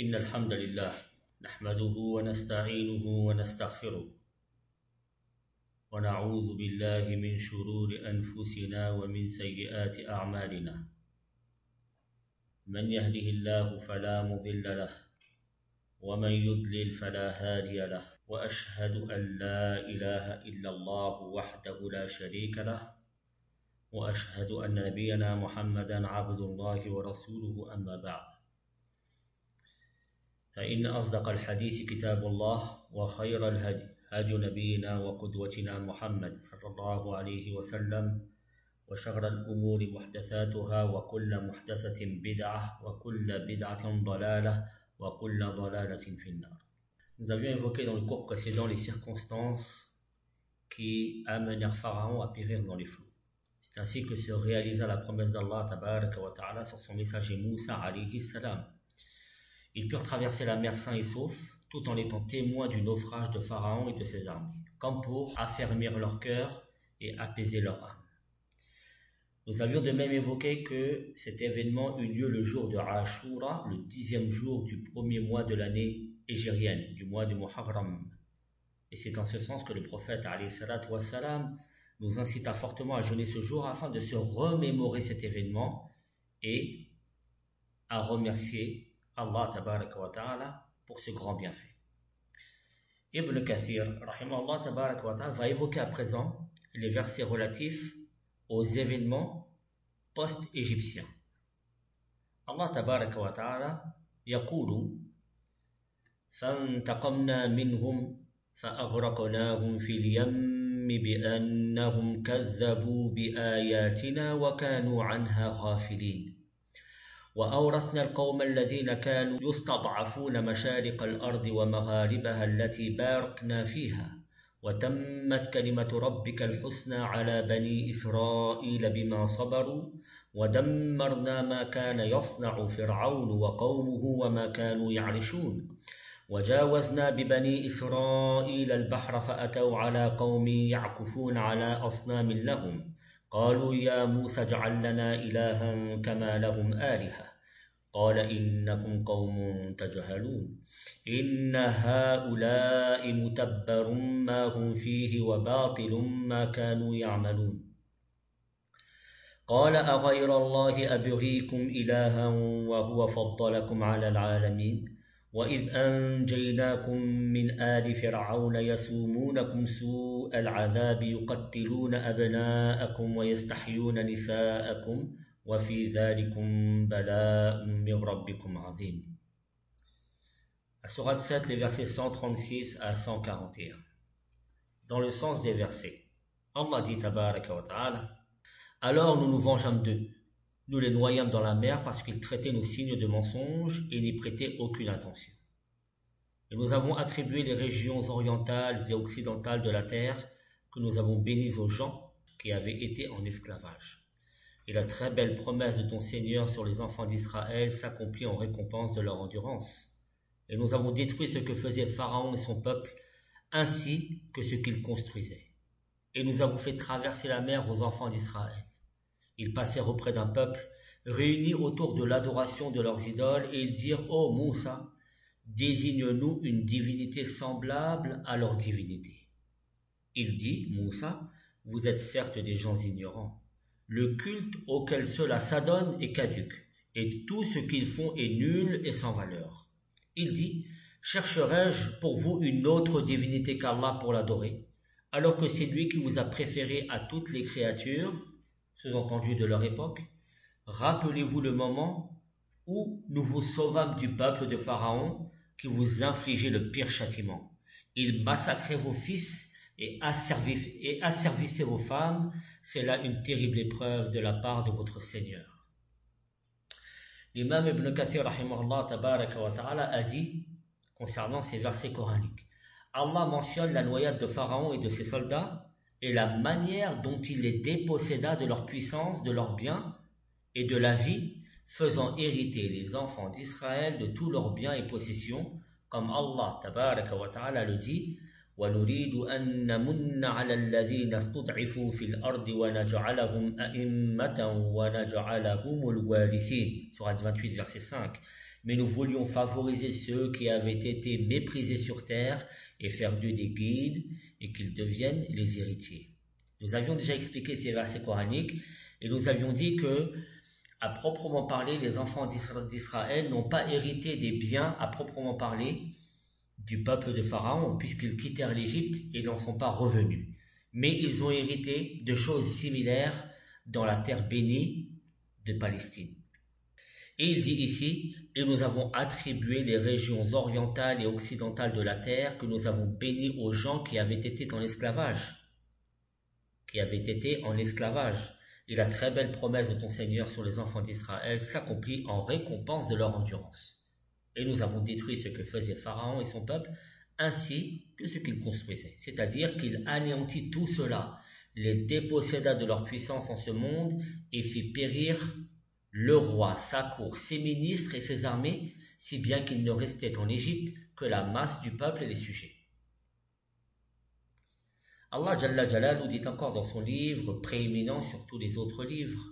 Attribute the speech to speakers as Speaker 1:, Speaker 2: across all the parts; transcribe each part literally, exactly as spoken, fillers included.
Speaker 1: إن الحمد لله نحمده ونستعينه ونستغفره ونعوذ بالله من شرور أنفسنا ومن سيئات أعمالنا من يهده الله فلا مضل له ومن يضلل فلا هادي له وأشهد أن لا إله إلا الله وحده لا شريك له وأشهد أن نبينا محمدا عبد الله ورسوله أما بعد فإن أصدق الحديث كتاب الله وخير الهدي هدي نبينا وقدوتنا محمد صلى الله عليه وسلم وشر الأمور محدثاتها وكل محدثة بدعة وكل بدعة ضلالة وكل ضلالة في النار. Nous avions évoqué dans le cours précédent les circonstances qui amenèrent Pharaon à périr dans les flots. C'est ainsi que se réalisa la promesse d'Allah tabaraka wa ta'ala sur son messager Moussa alayhi salam. Ils purent traverser la mer sains et saufs, tout en étant témoins du naufrage de Pharaon et de ses armées, comme pour affermir leur cœur et apaiser leur âme. Nous avions de même évoqué que cet événement eut lieu le jour de Ashura, le dixième jour du premier mois de l'année hégérienne, du mois de Muharram. Et c'est en ce sens que le prophète alayhi salatu wa salam nous incita fortement à jeûner ce jour afin de se remémorer cet événement et à remercier Allah tabaraka wa ta'ala pour ce grand bienfait. Ibn Kathir rahimahullah tabaraka wa ta'ala va évoquer à présent les versets relatifs aux événements post-égyptiens. Allah tabaraka wa ta'ala يقول فانتقمنا منهم فأغرقناهم في اليم بأنهم كذبوا بآياتنا وكانوا عنها غافلين وأورثنا القوم الذين كانوا يستضعفون مشارق الأرض ومغاربها التي باركنا فيها وتمت كلمة ربك الحسنى على بني إسرائيل بما صبروا ودمرنا ما كان يصنع فرعون وقومه وما كانوا يعرشون وجاوزنا ببني إسرائيل البحر فأتوا على قوم يعكفون على أصنام لهم قالوا يا موسى اجعل لنا إلها كما لهم آلهة قال إنكم قوم تجهلون إن هؤلاء متبر ما هم فيه وباطل ما كانوا يعملون قال أغير الله أبغيكم إلها وهو فضلكم على العالمين وإذ أنجيناكم من آل فرعون يسومونكم سوء العذاب يقتلون أبناءكم ويستحيون نساءكم وفي ذلكم بلاء من ربكم عظيم. La sourate sept, les versets cent trente-six à cent quarante et un. Dans le sens des versets, Allah dit tabaraka wa ta'ala: alors nous nous vengeâmes d'eux. Nous les noyâmes dans la mer parce qu'ils traitaient nos signes de mensonges et n'y prêtaient aucune attention. Et nous avons attribué les régions orientales et occidentales de la terre que nous avons bénies aux gens qui avaient été en esclavage. Et la très belle promesse de ton Seigneur sur les enfants d'Israël s'accomplit en récompense de leur endurance. Et nous avons détruit ce que faisait Pharaon et son peuple, ainsi que ce qu'ils construisaient. Et nous avons fait traverser la mer aux enfants d'Israël. Ils passèrent auprès d'un peuple réunis autour de l'adoration de leurs idoles et ils dirent: ô Moussa, désigne-nous une divinité semblable à leur divinité. Il dit: Moussa, vous êtes certes des gens ignorants. Le culte auquel cela s'adonne est caduc et tout ce qu'ils font est nul et sans valeur. Il dit: chercherai-je pour vous une autre divinité qu'Allah pour l'adorer, alors que c'est lui qui vous a préféré à toutes les créatures, sous-entendu de leur époque? Rappelez-vous le moment où nous vous sauvâmes du peuple de Pharaon qui vous infligeait le pire châtiment. Il massacrait vos fils et, asservif, et asservissait vos femmes. C'est là une terrible épreuve de la part de votre Seigneur. L'imam Ibn Kathir rahimahullah tabaraka wa ta'ala a dit concernant ces versets coraniques: Allah mentionne la noyade de Pharaon et de ses soldats et la manière dont il les déposséda de leur puissance, de leurs biens et de la vie, faisant hériter les enfants d'Israël de tous leurs biens et possessions, comme Allah tabaraka wa ta'ala le dit: وَنُرِيدُ أَن نَّمُنَّ عَلَى الَّذِينَ اسْتُضْعِفُوا فِي الْأَرْضِ وَنَجْعَلَهُمْ أَئِمَّةً وَنَجْعَلَهُمُ الْوَارِثِينَ. Sourate vingt-huit, verset cinq. mais nous voulions favoriser ceux qui avaient été méprisés sur terre et faire d'eux des guides et qu'ils deviennent les héritiers. Nous avions déjà expliqué ces versets coraniques et nous avions dit que, à proprement parler, les enfants d'Israël n'ont pas hérité des biens à proprement parler du peuple de Pharaon puisqu'ils quittèrent l'Égypte et n'en sont pas revenus. Mais ils ont hérité de choses similaires dans la terre bénie de Palestine. Et il dit ici, et nous avons attribué les régions orientales et occidentales de la terre que nous avons bénies aux gens qui avaient été en esclavage. Qui avaient été en esclavage. Et la très belle promesse de ton Seigneur sur les enfants d'Israël s'accomplit en récompense de leur endurance. Et nous avons détruit ce que faisait Pharaon et son peuple, ainsi que ce qu'il construisait. C'est-à-dire qu'il anéantit tout cela, les déposséda de leur puissance en ce monde et fit périr le roi, sa cour, ses ministres et ses armées, si bien qu'il ne restait en Égypte que la masse du peuple et les sujets. Allah Jalla Jalaluhu dit encore dans son livre, prééminent sur tous les autres livres,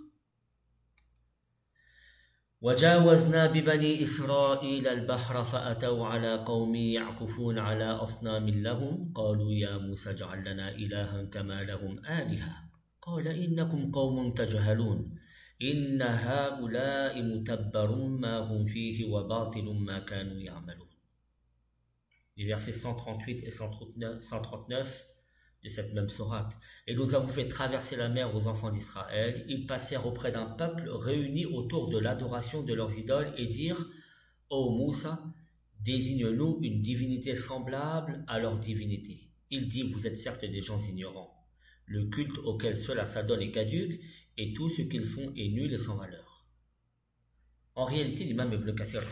Speaker 1: وجاوزنا ببني إسرائيل البحر فأتوا على قوم يعكفون على أصنام لهم قالوا يا موسى اجعل لنا إلها كما لهم آلهة قال إنكم قوم تجهلون إن هؤلاء متبر ما هم فيه وباطل ما كانوا يعملون. Les versets cent trente-huit et cent trente-neuf de cette même sourate. Et nous avons fait traverser la mer aux enfants d'Israël. Ils passèrent auprès d'un peuple réuni autour de l'adoration de leurs idoles et dirent « Ô Moussa, désigne-nous une divinité semblable à leur divinité. » Il dit « Vous êtes certes des gens ignorants. Le culte auquel cela s'adonne est caduc et tout ce qu'ils font est nul et sans valeur. » En réalité, l'imam Ibn Kathir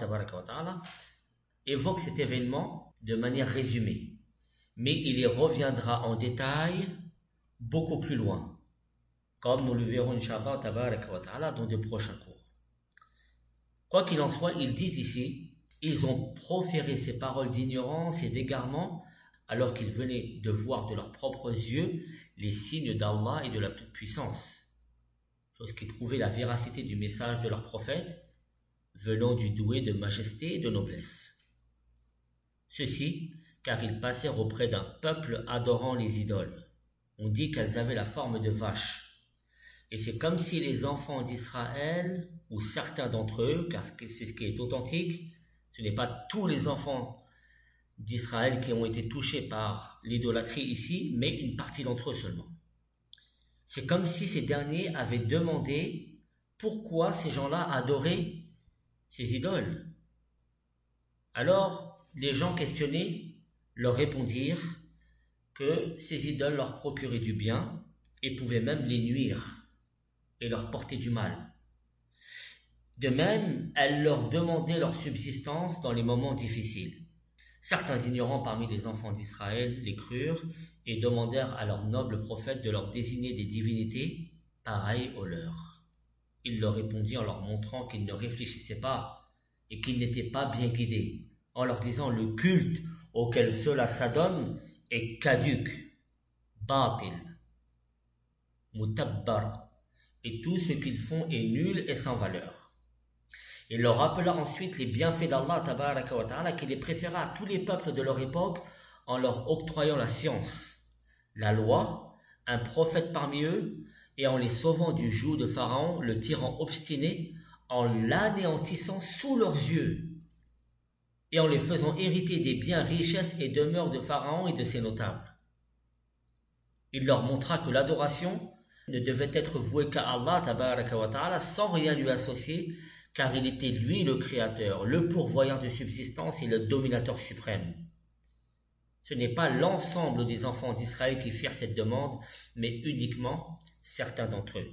Speaker 1: évoque cet événement de manière résumée. Mais il y reviendra en détail beaucoup plus loin, comme nous le verrons Inch'Allah dans de prochains cours. Quoi qu'il en soit, ils disent ici, ils ont proféré ces paroles d'ignorance et d'égarement alors qu'ils venaient de voir de leurs propres yeux les signes d'Allah et de la toute-puissance, chose qui prouvait la véracité du message de leur prophète venant du doué de majesté et de noblesse. Ceci car ils passèrent auprès d'un peuple adorant les idoles. On dit qu'elles avaient la forme de vaches. Et c'est comme si les enfants d'Israël, ou certains d'entre eux, car c'est ce qui est authentique, ce n'est pas tous les enfants d'Israël qui ont été touchés par l'idolâtrie ici, mais une partie d'entre eux seulement. C'est comme si ces derniers avaient demandé pourquoi ces gens-là adoraient ces idoles. Alors, les gens questionnés leur répondirent que ces idoles leur procuraient du bien et pouvaient même les nuire et leur porter du mal. De même, elles leur demandaient leur subsistance dans les moments difficiles. Certains ignorants parmi les enfants d'Israël les crurent et demandèrent à leur noble prophète de leur désigner des divinités pareilles aux leurs. Il leur répondit en leur montrant qu'ils ne réfléchissaient pas et qu'ils n'étaient pas bien guidés, en leur disant le culte auquel cela s'adonne est caduc, batil, mutabbar, et tout ce qu'ils font est nul et sans valeur. Il leur rappela ensuite les bienfaits d'Allah tabaraka wa ta'ala qui les préféra à tous les peuples de leur époque en leur octroyant la science, la loi, un prophète parmi eux et en les sauvant du joug de Pharaon, le tyran obstiné, en l'anéantissant sous leurs yeux et en les faisant hériter des biens, richesses et demeures de Pharaon et de ses notables. Il leur montra que l'adoration ne devait être vouée qu'à Allah tabaraka wa ta'ala sans rien lui associer, car il était lui le créateur, le pourvoyeur de subsistance et le dominateur suprême. Ce n'est pas l'ensemble des enfants d'Israël qui firent cette demande, mais uniquement certains d'entre eux.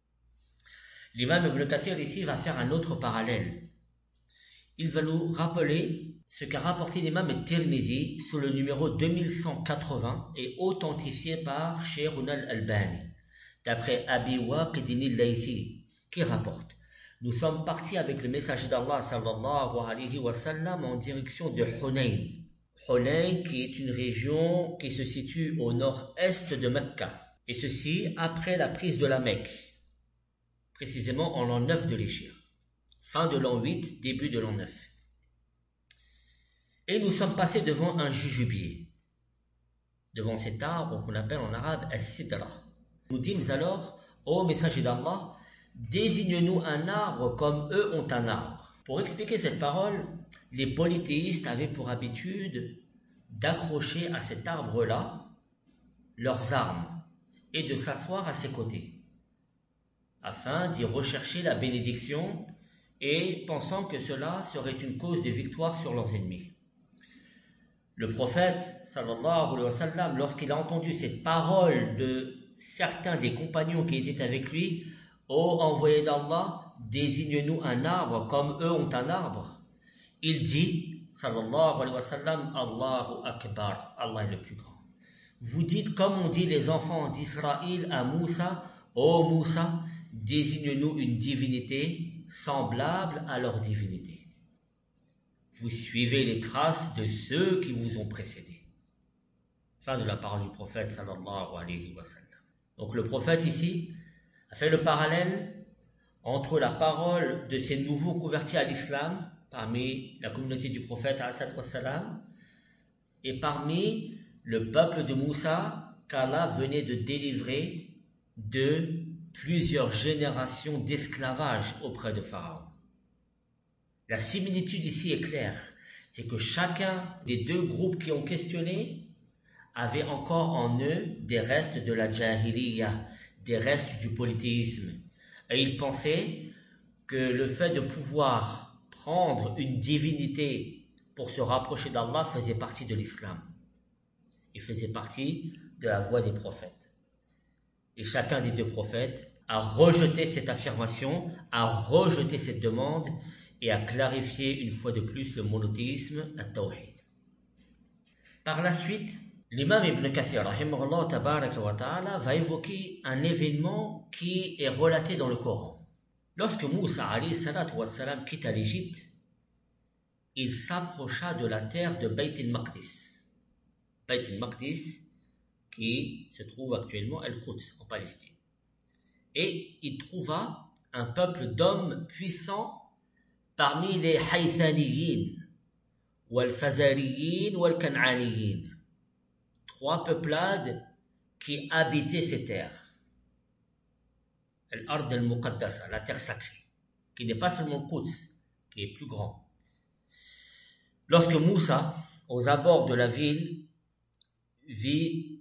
Speaker 1: L'imam Ibn Kathir ici va faire un autre parallèle. Il va nous rappeler ce qu'a rapporté l'imam Tirmizi sous le numéro deux mille cent quatre-vingts et authentifié par Cheikh al-Albani, d'après Abi Waqid al-Laythi, qui rapporte: nous sommes partis avec le messager d'Allah sallallahu alayhi wa sallam en direction de Hunayn. Hunayn qui est une région qui se situe au nord-est de Mecca, et ceci après la prise de la Mecque, précisément en l'an neuf de l'Hégire. fin de l'an huit, début de l'an neuf. Et nous sommes passés devant un jujubier, devant cet arbre qu'on appelle en arabe as-sidra. Nous dîmes alors, ô messager d'Allah, désigne-nous un arbre comme eux ont un arbre. Pour expliquer cette parole, les polythéistes avaient pour habitude d'accrocher à cet arbre-là leurs armes et de s'asseoir à ses côtés, afin d'y rechercher la bénédiction et pensant que cela serait une cause de victoire sur leurs ennemis. Le prophète, sallallahu alayhi wa sallam, lorsqu'il a entendu cette parole de certains des compagnons qui étaient avec lui, « Ô envoyé d'Allah, désigne-nous un arbre comme eux ont un arbre », il dit, sallallahu alayhi wa sallam, « Allahu Akbar, Allah est le plus grand. » Vous dites comme on dit les enfants d'Israël à Moussa, « Ô Moussa, désigne-nous une divinité semblable à leur divinité. » Vous suivez les traces de ceux qui vous ont précédés. Fin de la parole du prophète sallallahu alayhi wa sallam. Donc le prophète ici a fait le parallèle entre la parole de ces nouveaux convertis à l'islam parmi la communauté du prophète alayhi wa sallam et parmi le peuple de Moussa qu'Allah venait de délivrer de plusieurs générations d'esclavage auprès de Pharaon. La similitude ici est claire, c'est que chacun des deux groupes qui ont questionné avait encore en eux des restes de la jahiliya, des restes du polythéisme. Et ils pensaient que le fait de pouvoir prendre une divinité pour se rapprocher d'Allah faisait partie de l'islam. Il faisait partie de la voie des prophètes. Et chacun des deux prophètes a rejeté cette affirmation, a rejeté cette demande et a clarifié une fois de plus le monothéisme, at-tawhid. Par la suite, l'imam Ibn Kathir, rahimahullah tabaraka wa ta'ala, va évoquer un événement qui est relaté dans le Coran. Lorsque Moussa alayhi salatu wa salam quitta l'Égypte, il s'approcha de la terre de Bayt al-Maqdis. Bayt al-Maqdis qui se trouve actuellement à Al-Quds en Palestine. Et il trouva un peuple d'hommes puissants parmi les Haythaniyin, wal-Fazariyin, wal-Kan'aniyin. Trois peuplades qui habitaient ces terres. Al-Ard al-Muqaddasa, la terre sacrée, qui n'est pas seulement Quds, qui est plus grand. Lorsque Moussa, aux abords de la ville, vit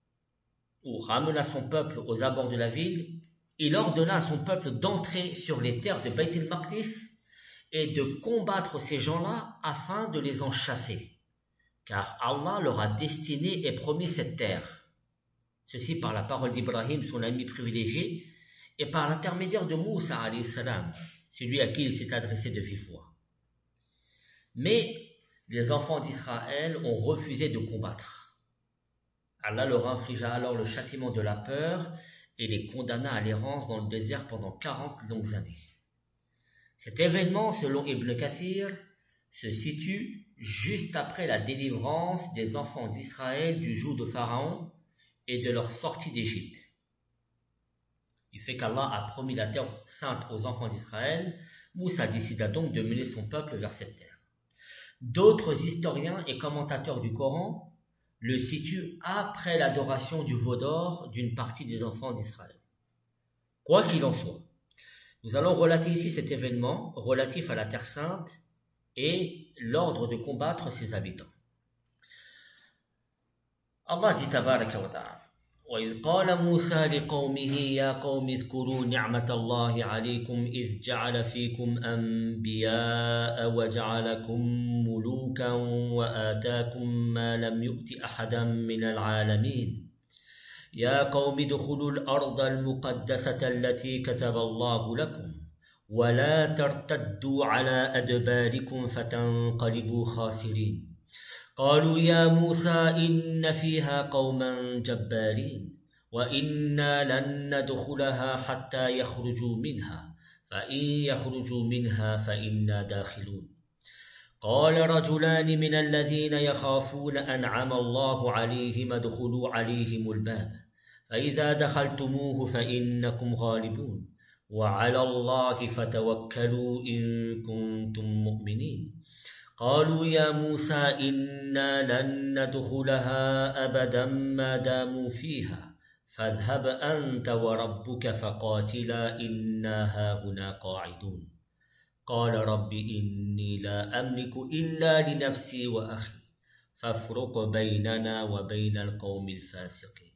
Speaker 1: ou ramena son peuple aux abords de la ville, il ordonna à son peuple d'entrer sur les terres de Bayt al-Maqdis et de combattre ces gens-là afin de les en chasser. Car Allah leur a destiné et promis cette terre. Ceci par la parole d'Ibrahim, son ami privilégié, et par l'intermédiaire de Moussa alayhi salam, celui à qui il s'est adressé de vive voix. Mais les enfants d'Israël ont refusé de combattre. Allah leur infligea alors le châtiment de la peur et les condamna à l'errance dans le désert pendant quarante longues années. Cet événement, selon Ibn Kathir, se situe juste après la délivrance des enfants d'Israël du joug de Pharaon et de leur sortie d'Égypte. Du fait qu'Allah a promis la terre sainte aux enfants d'Israël, Moussa décida donc de mener son peuple vers cette terre. D'autres historiens et commentateurs du Coran le situent après l'adoration du veau d'or d'une partie des enfants d'Israël. Quoi qu'il en soit, nous allons relater ici cet événement relatif à la Terre Sainte et l'ordre de combattre ses habitants. Allah dit tabaraka wa ta'ala, وَإِذْ قَالَ مُوسَى لِقَوْمِهِ يَا قَوْمِ اذْكُرُوا نِعْمَةَ اللَّهِ عَلَيْكُمْ إِذْ جَعَلَ فِيكُمْ أَنْبِيَاءَ وَجَعَلَكُمْ مُلُوكًا وَآتَاكُمْ مَا لَمْ يُؤْتِ أَحَدًا مِنَ الْعَالَمِينَ يا قوم ادخلوا الأرض المقدسة التي كتب الله لكم ولا ترتدوا على أدباركم فتنقلبوا خاسرين قالوا يا موسى إن فيها قوما جبارين وإنا لن ندخلها حتى يخرجوا منها فإن يخرجوا منها فإنا داخلون قال رجلان من الذين يخافون أنعم الله عليهم ادخلوا عليهم الباب فإذا دخلتموه فإنكم غالبون وعلى الله فتوكلوا إن كنتم مؤمنين قالوا يا موسى إنا لن ندخلها أبدا ما داموا فيها فاذهب أنت وربك فقاتلا إنا هاهنا قاعدون قال رب إني لا أملك إلا لنفسي وأخي فافرق بيننا وبين القوم الفاسقين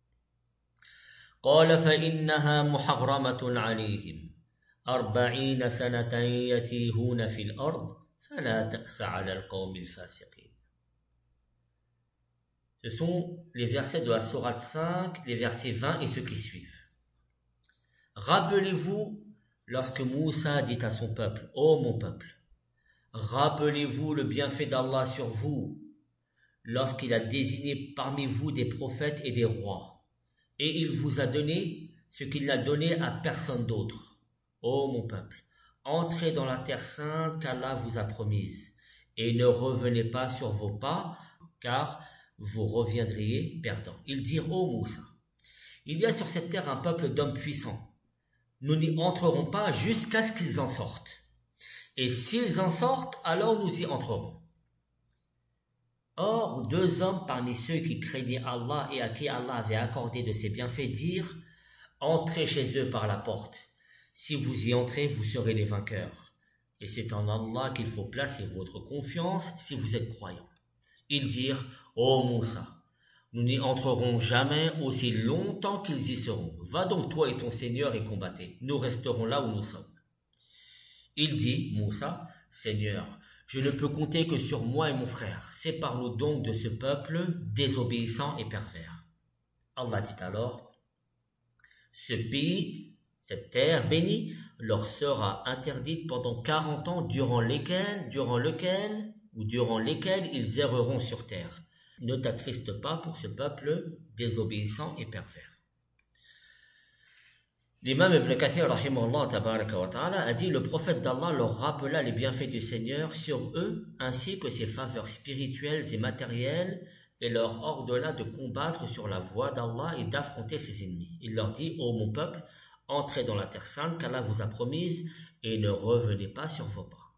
Speaker 1: قال فإنها محرمة عليهم أربعين سنة يتيهون في الأرض فلا تأس على القوم الفاسقين. Ce sont les versets de la sourate cinq, les versets vingt et ceux qui suivent. Rappelez-vous lorsque Moussa dit à son peuple, ô mon peuple, rappelez-vous le bienfait d'Allah sur vous lorsqu'il a désigné parmi vous des prophètes et des rois, et il vous a donné ce qu'il n'a donné à personne d'autre. Ô mon peuple, entrez dans la terre sainte qu'Allah vous a promise, et ne revenez pas sur vos pas, car vous reviendriez perdants. Ils dirent, ô Moussa, il y a sur cette terre un peuple d'hommes puissants. Nous n'y entrerons pas jusqu'à ce qu'ils en sortent. Et s'ils en sortent, alors nous y entrerons. Or, deux hommes parmi ceux qui craignaient Allah et à qui Allah avait accordé de ses bienfaits dirent, entrez chez eux par la porte. Si vous y entrez, vous serez les vainqueurs. Et c'est en Allah qu'il faut placer votre confiance si vous êtes croyants. Ils dirent, ô Moussa, nous n'y entrerons jamais aussi longtemps qu'ils y seront. Va donc toi et ton Seigneur et combattez. Nous resterons là où nous sommes. Il dit, Moussa, Seigneur, je ne peux compter que sur moi et mon frère. Sépare-nous donc de ce peuple désobéissant et pervers. Allah dit alors, ce pays, cette terre bénie, leur sera interdite pendant quarante ans durant lesquels, durant lequel, ou durant lesquels ils erreront sur terre. Ne t'attriste pas pour ce peuple désobéissant et pervers. L'imam Ibn Kathir rahimahullah tabaraka wa ta'ala a dit, le prophète d'Allah leur rappela les bienfaits du Seigneur sur eux ainsi que ses faveurs spirituelles et matérielles et leur ordonna de combattre sur la voie d'Allah et d'affronter ses ennemis. Il leur dit, ô mon peuple, entrez dans la terre sainte qu'Allah vous a promise et ne revenez pas sur vos pas.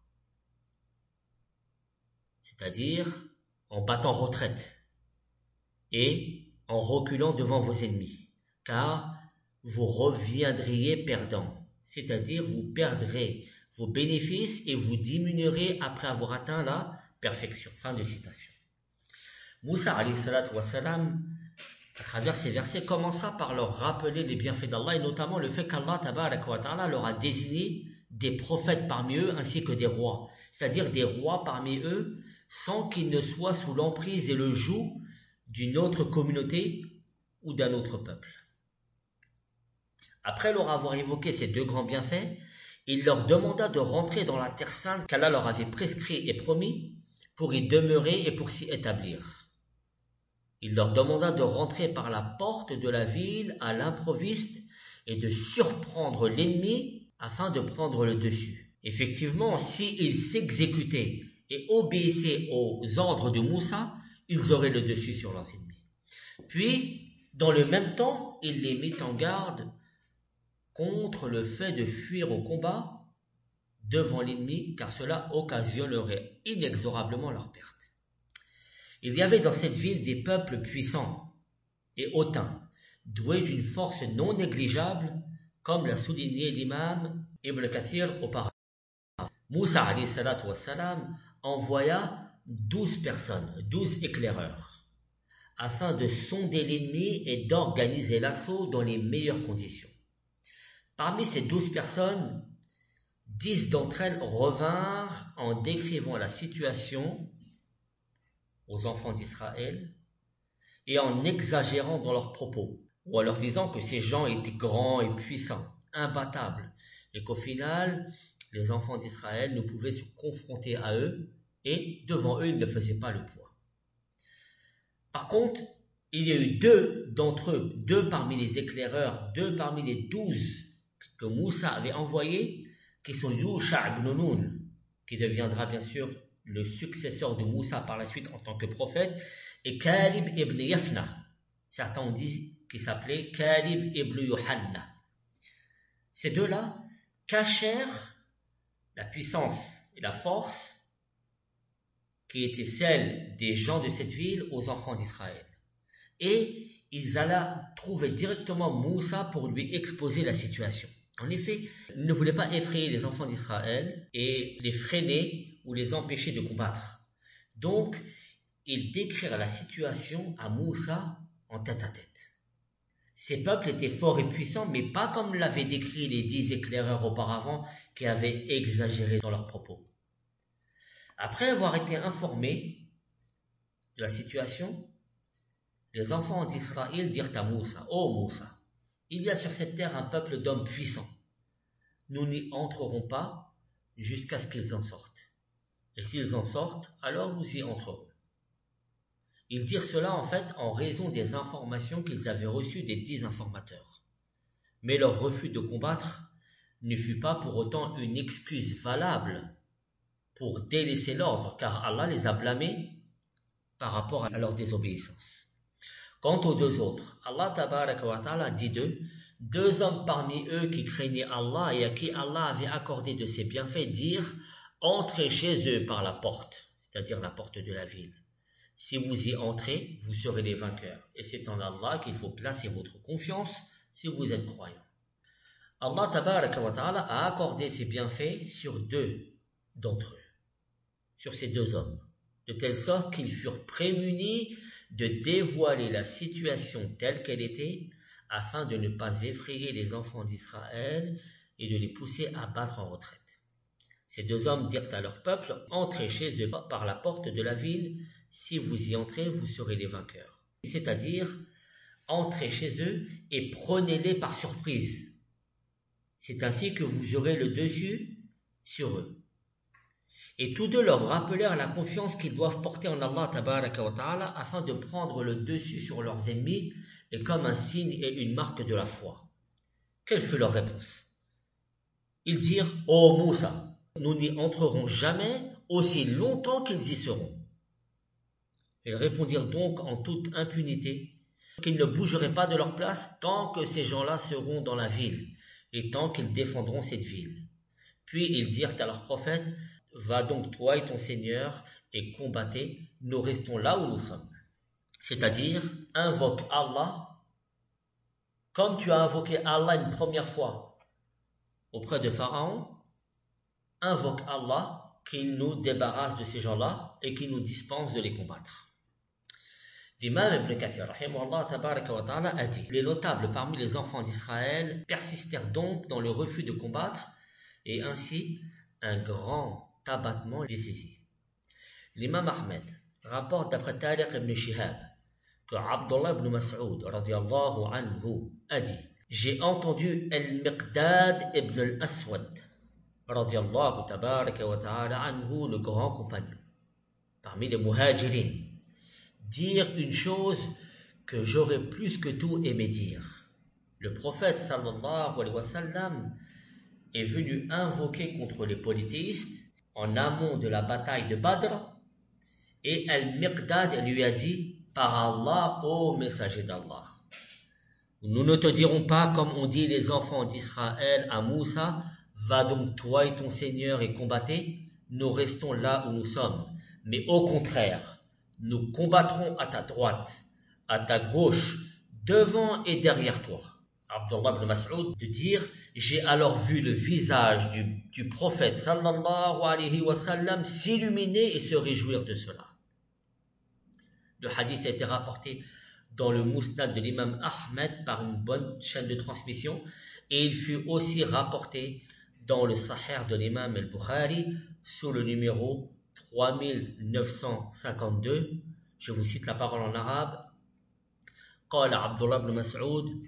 Speaker 1: C'est-à-dire en battant retraite et en reculant devant vos ennemis, car vous reviendriez perdants, c'est-à-dire vous perdrez vos bénéfices et vous diminuerez après avoir atteint la perfection. Fin de citation. Moussa alayhi salatu wa salam, à travers ces versets, commença par leur rappeler les bienfaits d'Allah et notamment le fait qu'Allah tabaraka wa ta'ala leur a désigné des prophètes parmi eux ainsi que des rois, c'est-à-dire des rois parmi eux sans qu'ils ne soient sous l'emprise et le joug d'une autre communauté ou d'un autre peuple. Après leur avoir évoqué ces deux grands bienfaits, il leur demanda de rentrer dans la terre sainte qu'Allah leur avait prescrit et promis pour y demeurer et pour s'y établir. Il leur demanda de rentrer par la porte de la ville à l'improviste et de surprendre l'ennemi afin de prendre le dessus. Effectivement, s'ils s'exécutaient et obéissaient aux ordres de Moussa, ils auraient le dessus sur leurs ennemis. Puis, dans le même temps, il les mit en garde contre le fait de fuir au combat devant l'ennemi, car cela occasionnerait inexorablement leur perte. Il y avait dans cette ville des peuples puissants et hautains, doués d'une force non négligeable, comme l'a souligné l'imam Ibn Kathir auparavant. Moussa alayhi salatu wa salam envoya douze personnes, douze éclaireurs, afin de sonder l'ennemi et d'organiser l'assaut dans les meilleures conditions. Parmi ces douze personnes, dix d'entre elles revinrent en décrivant la situation aux enfants d'Israël et en exagérant dans leurs propos, ou en leur disant que ces gens étaient grands et puissants, imbattables, et qu'au final, les enfants d'Israël ne pouvaient se confronter à eux et devant eux, ils ne faisaient pas le poids. Par contre, il y a eu deux d'entre eux, deux parmi les éclaireurs, deux parmi les douze que Moussa avait envoyés, qui sont Yusha ibn Nun, qui deviendra bien sûr le successeur de Moussa par la suite en tant que prophète, et Kalib ibn Yafna. Certains ont dit qu'il s'appelait Kalib ibn Yohanna. Ces deux-là cachèrent la puissance et la force qui était celle des gens de cette ville aux enfants d'Israël. Et ils allaient trouver directement Moussa pour lui exposer la situation. En effet, ils ne voulaient pas effrayer les enfants d'Israël et les freiner ou les empêcher de combattre. Donc, ils décrirent la situation à Moussa en tête à tête. Ces peuples étaient forts et puissants, mais pas comme l'avaient décrit les dix éclaireurs auparavant qui avaient exagéré dans leurs propos. Après avoir été informés de la situation, les enfants d'Israël dirent à Moussa, « Ô Moussa, il y a sur cette terre un peuple d'hommes puissants. Nous n'y entrerons pas jusqu'à ce qu'ils en sortent. Et s'ils en sortent, alors nous y entrerons. » Ils dirent cela en fait en raison des informations qu'ils avaient reçues des dix informateurs. Mais leur refus de combattre ne fut pas pour autant une excuse valable pour délaisser l'ordre, car Allah les a blâmés par rapport à leur désobéissance. Quant aux deux autres, Allah tabaraka wa ta'ala dit d'eux, deux hommes parmi eux qui craignaient Allah et à qui Allah avait accordé de ses bienfaits dirent, entrez chez eux par la porte, c'est-à-dire la porte de la ville. Si vous y entrez, vous serez les vainqueurs. Et c'est en Allah qu'il faut placer votre confiance si vous êtes croyants. Allah tabaraka wa ta'ala a accordé ses bienfaits sur deux d'entre eux, sur ces deux hommes, de telle sorte qu'ils furent prémunis de dévoiler la situation telle qu'elle était, afin de ne pas effrayer les enfants d'Israël et de les pousser à battre en retraite. Ces deux hommes dirent à leur peuple, entrez chez eux par la porte de la ville, si vous y entrez, vous serez les vainqueurs. C'est-à-dire, entrez chez eux et prenez-les par surprise. C'est ainsi que vous aurez le dessus sur eux. Et tous deux leur rappelèrent la confiance qu'ils doivent porter en Allah tabaraka wa ta'ala afin de prendre le dessus sur leurs ennemis et comme un signe et une marque de la foi. Quelle fut leur réponse? Ils dirent, « Ô Moussa, nous n'y entrerons jamais aussi longtemps qu'ils y seront. » Ils répondirent donc en toute impunité qu'ils ne bougeraient pas de leur place tant que ces gens-là seront dans la ville et tant qu'ils défendront cette ville. Puis ils dirent à leur prophète, « Va donc toi et ton Seigneur et combattez, nous restons là où nous sommes. » C'est-à-dire, invoque Allah comme tu as invoqué Allah une première fois auprès de Pharaon, invoque Allah qu'il nous débarrasse de ces gens-là et qu'il nous dispense de les combattre. L'imam Ibn Kathir, rahimahullah tabaraka wa ta'ala, a dit, les notables parmi les enfants d'Israël persistèrent donc dans le refus de combattre et ainsi un grand abattement les saisit. L'imam Ahmed rapporte d'après Tariq ibn Shihab que Abdullah ibn Mas'ud radiyallahu anhu a dit, j'ai entendu Al-Miqdad ibn al-Aswad radiyallahu tabaraka wa ta'ala anhu, le grand compagnon parmi les muhajirin, dire une chose que j'aurais plus que tout aimé dire. Le prophète sallallahu alayhi wa sallam est venu invoquer contre les polythéistes en amont de la bataille de Badr et Al-Miqdad lui a dit, par Allah, ô messager d'Allah, nous ne te dirons pas comme on dit les enfants d'Israël à Moussa, va donc toi et ton Seigneur et combattez, nous restons là où nous sommes, mais au contraire, nous combattrons à ta droite, à ta gauche, devant et derrière toi. Abdullah ibn Mas'ud de dire, j'ai alors vu le visage du, du prophète sallallahu alayhi wa sallam s'illuminer et se réjouir de cela. Le hadith a été rapporté dans le Musnad de l'imam Ahmed par une bonne chaîne de transmission et il fut aussi rapporté dans le Sahih de l'imam al-Bukhari sous le numéro trois mille neuf cent cinquante-deux. Je vous cite la parole en arabe. قال عبد الله بن مسعود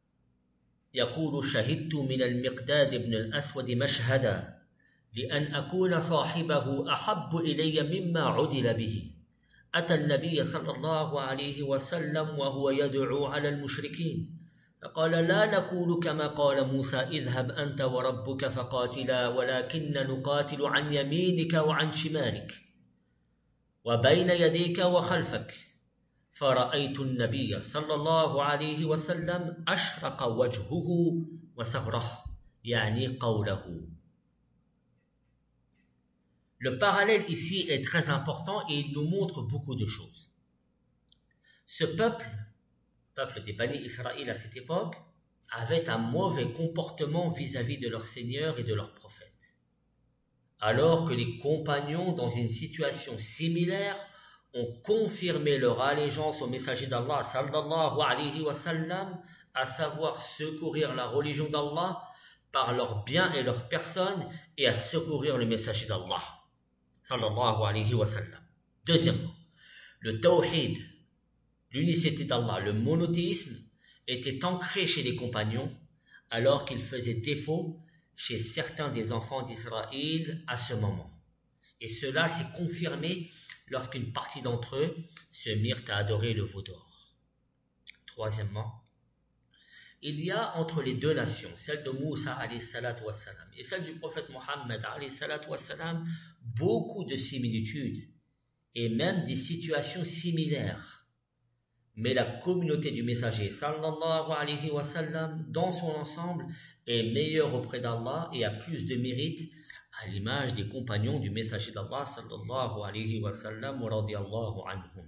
Speaker 1: يقول شهدت من المقداد بن الأسود مشهدا لأن أكون صاحبه أحب إلي مما عدل به أتى النبي صلى الله عليه وسلم وهو يدعو على المشركين فقال لا نقول كما قال موسى اذهب أنت وربك فقاتلا ولكن نقاتل عن يمينك وعن شمالك وبين يديك وخلفك فرأيت النبي صلى الله عليه وسلم أشرق وجهه وثغره يعني قوله. Le parallèle ici est très important et il nous montre beaucoup de choses. Ce peuple, peuple des Bani Israël à cette époque, avait un mauvais comportement vis-à-vis de leur Seigneur et de leur prophète. Alors que les compagnons, dans une situation similaire, ont confirmé leur allégeance au messager d'Allah, sallallahu alayhi wa sallam, à savoir secourir la religion d'Allah par leurs biens et leurs personnes et à secourir le messager d'Allah, sallallahu alayhi wa sallam. Deuxièmement, le tawhid, l'unicité d'Allah, le monothéisme, était ancré chez les compagnons alors qu'il faisait défaut chez certains des enfants d'Israël à ce moment. Et cela s'est confirmé lorsqu'une partie d'entre eux se mirent à adorer le veau d'or. Troisièmement, il y a entre les deux nations, celle de Moussa alayhi salatu wassalam et celle du prophète Mohammed alayhi salatu wassalam, beaucoup de similitudes et même des situations similaires. Mais la communauté du messager sallallahu alayhi wa sallam dans son ensemble est meilleure auprès d'Allah et a plus de mérite à l'image des compagnons du messager d'Allah sallallahu alayhi wa sallam wa radiyallahu anhum.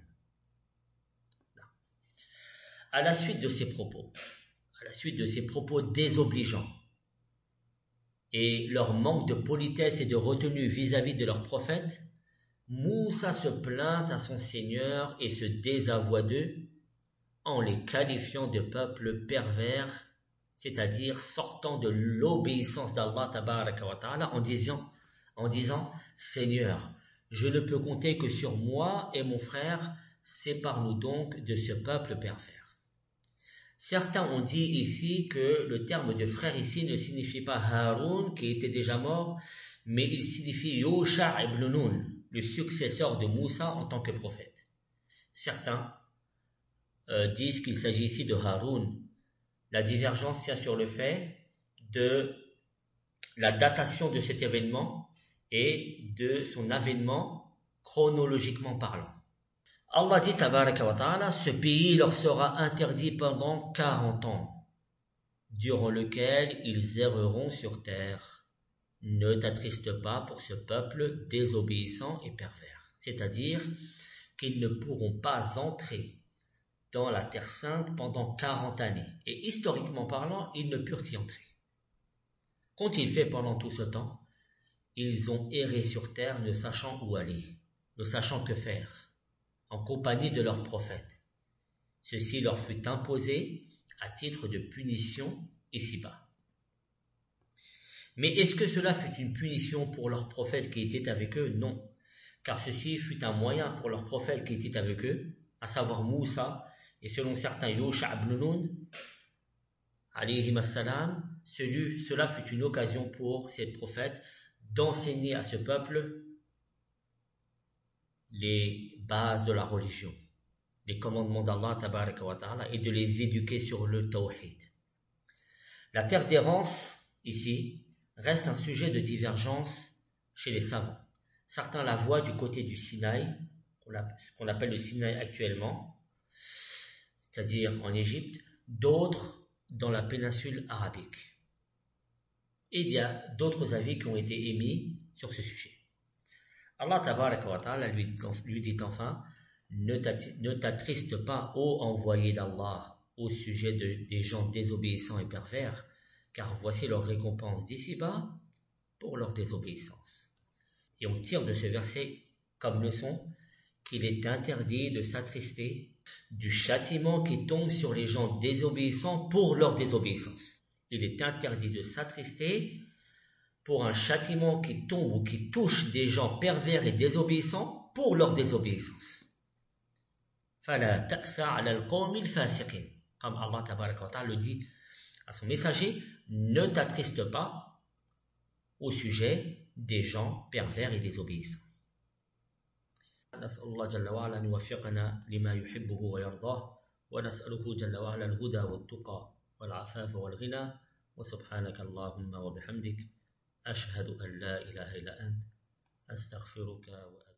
Speaker 1: À la suite de ces propos, à la suite de ces propos désobligeants et leur manque de politesse et de retenue vis-à-vis de leur prophète, Moussa se plaint à son Seigneur et se désavoue d'eux en les qualifiant de peuple pervers, c'est-à-dire sortant de l'obéissance d'Allah tabaraka wa ta'ala en disant, en disant « Seigneur, je ne peux compter que sur moi et mon frère, sépare-nous donc de ce peuple pervers. » Certains ont dit ici que le terme de frère ici ne signifie pas Haroun qui était déjà mort, mais il signifie Yosha ibn Nun, le successeur de Moussa en tant que prophète. Certains euh, disent qu'il s'agit ici de Haroun. La divergence tient sur le fait de la datation de cet événement et de son avènement chronologiquement parlant. Allah dit tabaraka wa ta'ala, ce pays leur sera interdit pendant quarante ans, durant lequel ils erreront sur terre. Ne t'attriste pas pour ce peuple désobéissant et pervers, c'est-à-dire qu'ils ne pourront pas entrer dans la terre sainte pendant quarante années, et historiquement parlant, ils ne purent y entrer. Qu'ont-ils fait pendant tout ce temps? Ils ont erré sur terre, ne sachant où aller, ne sachant que faire, en compagnie de leurs prophètes. Ceci leur fut imposé à titre de punition ici-bas. Mais est-ce que cela fut une punition pour leurs prophètes qui étaient avec eux? Non, car ceci fut un moyen pour leurs prophètes qui étaient avec eux, à savoir Moussa, et selon certains Yosha ibn Nun, alayhim as-salam, cela fut une occasion pour ces prophètes d'enseigner à ce peuple les bases de la religion, les commandements d'Allah tabaraka wa ta'ala, et de les éduquer sur le tawhid. La terre d'errance, ici, reste un sujet de divergence chez les savants. Certains la voient du côté du Sinaï, qu'on appelle le Sinaï actuellement, c'est-à-dire en Égypte, d'autres dans la péninsule arabique. Et il y a d'autres avis qui ont été émis sur ce sujet. Allah tabaraka wa ta'ala lui, lui dit enfin, ne t'attriste pas, ô envoyé d'Allah, au sujet de, des gens désobéissants et pervers, car voici leur récompense d'ici-bas pour leur désobéissance. Et on tire de ce verset comme leçon qu'il est interdit de s'attrister du châtiment qui tombe sur les gens désobéissants pour leur désobéissance. Il est interdit de s'attrister pour un châtiment qui tombe ou qui touche des gens pervers et désobéissants pour leur désobéissance. فَلَا تَأْسَ عَلَى الْقَوْمِ الْفَاسِقِينَ. Comme Allah tabaraka wa ta'ala le dit à son messager, ne t'attriste pas au sujet des gens pervers et désobéissants. نسأل الله جل وعلا أن يوفقنا لما يحبه ويرضاه ونسأله جل وعلا الهدى والتقى والعفاف والغنى وسبحانك اللهم وبحمدك أشهد أن لا إله إلا أنت أستغفرك وأتوب